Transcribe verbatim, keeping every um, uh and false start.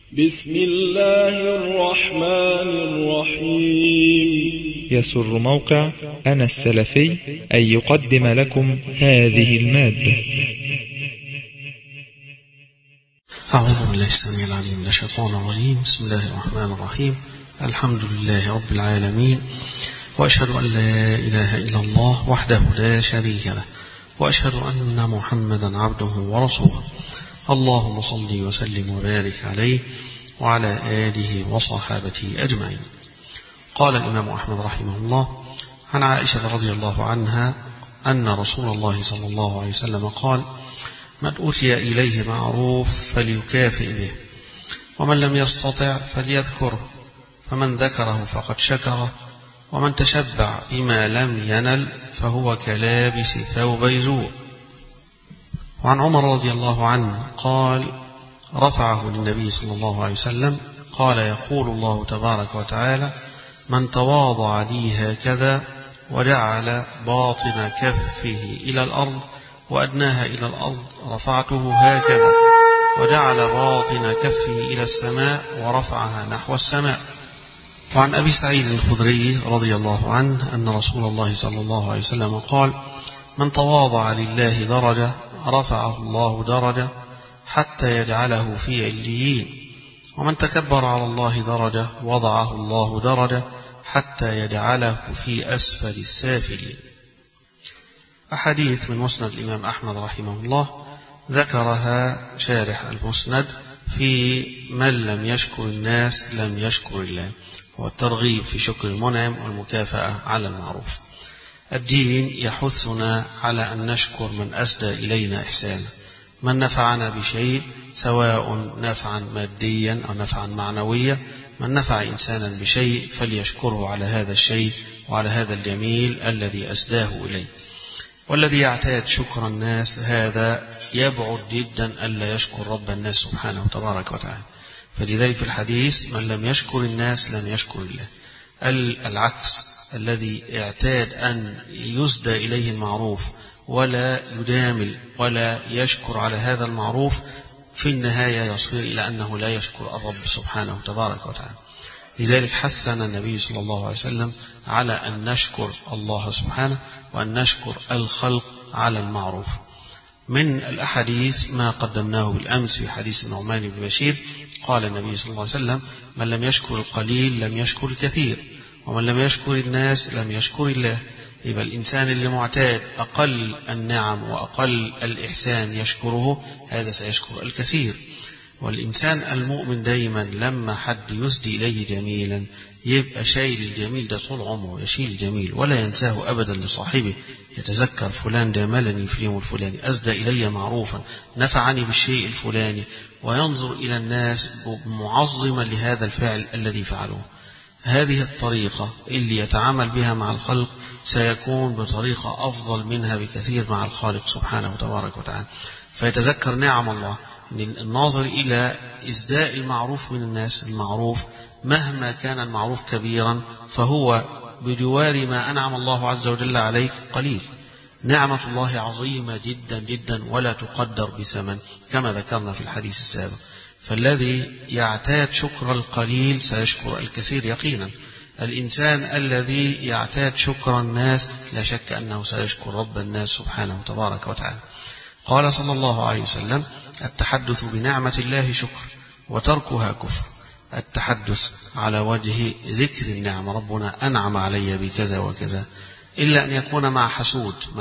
بسم الله الرحمن الرحيم. يسر موقع أنا السلفي أن يقدم لكم هذه المادة. أعوذ بالله السميع العليم من الشيطان الرجيم. بسم الله الرحمن الرحيم. الحمد لله رب العالمين، وأشهد أن لا إله إلا الله وحده لا شريك له، وأشهد أن محمدا عبده ورسوله. اللهم صل وسلم وبارك عليه وعلى آله وصحابته أجمعين. قال الإمام أحمد رحمه الله عن عائشة رضي الله عنها أن رسول الله صلى الله عليه وسلم قال: من أوتي إليه معروف فليكافئ به، ومن لم يستطع فليذكره، فمن ذكره فقد شكره، ومن تشبع بما لم ينل فهو كلابس ثوبي زور. وعن عمر رضي الله عنه قال: رفعه للنبي صلى الله عليه وسلم قال: يقول الله تبارك وتعالى: من تواضع لي هكذا وجعل باطن كفه إلى الأرض وأدناها إلى الأرض رفعته هكذا، وجعل باطن كفه إلى السماء ورفعها نحو السماء. وعن أبي سعيد الخدري رضي الله عنه أن رسول الله صلى الله عليه وسلم قال: من تواضع لله درجة رفعه الله درجة حتى يجعله في عليين، ومن تكبر على الله درجة وضعه الله درجة حتى يجعله في أسفل السافلين. أحاديث من مسند الإمام أحمد رحمه الله ذكرها شارح المسند في من لم يشكر الناس لم يشكر الله، والترغيب في شكر المنعم والمكافأة على المعروف. الدين يحثنا على أن نشكر من أسدى إلينا إحسانا، من نفعنا بشيء سواء نفعا ماديا أو نفعا معنويا، من نفع إنسانا بشيء فليشكره على هذا الشيء وعلى هذا الجميل الذي أسداه إليه. والذي يعتاد شكر الناس هذا يبعد جدا ألا يشكر رب الناس سبحانه وتبارك وتعالى. فلذلك في الحديث: من لم يشكر الناس لم يشكر الله. العكس، الذي اعتاد أن يسدى إليه المعروف ولا يدامل ولا يشكر على هذا المعروف في النهاية يصير إلى أنه لا يشكر الرب سبحانه وتبارك وتعالى. لذلك حثنا النبي صلى الله عليه وسلم على أن نشكر الله سبحانه وأن نشكر الخلق على المعروف. من الأحاديث ما قدمناه بالأمس في حديث النعمان بن بشير، قال النبي صلى الله عليه وسلم: من لم يشكر القليل لم يشكر الكثير، ومن لم يشكر الناس لم يشكر الله. يبقى الإنسان اللي معتاد أقل النعم وأقل الإحسان يشكره، هذا سيشكر الكثير. والإنسان المؤمن دايما لما حد يسدي إليه جميلا يبقى شايل الجميل ده طول عمره، يشيل الجميل ولا ينساه أبدا لصاحبه. يتذكر فلان داملني في اليوم الفلاني، أسدى إلي معروفا، نفعني بالشيء الفلاني، وينظر إلى الناس معظما لهذا الفعل الذي فعلوه. هذه الطريقة اللي يتعامل بها مع الخلق سيكون بطريقة أفضل منها بكثير مع الخالق سبحانه وتبارك وتعالى. فيتذكر نعم الله. الناظر إلى إسداء المعروف من الناس، المعروف مهما كان المعروف كبيرا فهو بجوار ما أنعم الله عز وجل عليك قليل. نعمة الله عظيمة جدا جدا ولا تقدر بثمن كما ذكرنا في الحديث السابق. فالذي يعتاد شكر القليل سيشكر الكثير يقينا. الإنسان الذي يعتاد شكر الناس لا شك أنه سيشكر رب الناس سبحانه وتبارك وتعالى. قال صلى الله عليه وسلم: التحدث بنعمة الله شكر وتركها كفر. التحدث على وجه ذكر النعم، ربنا أنعم علي بكذا وكذا، إلا أن يكون مع حسود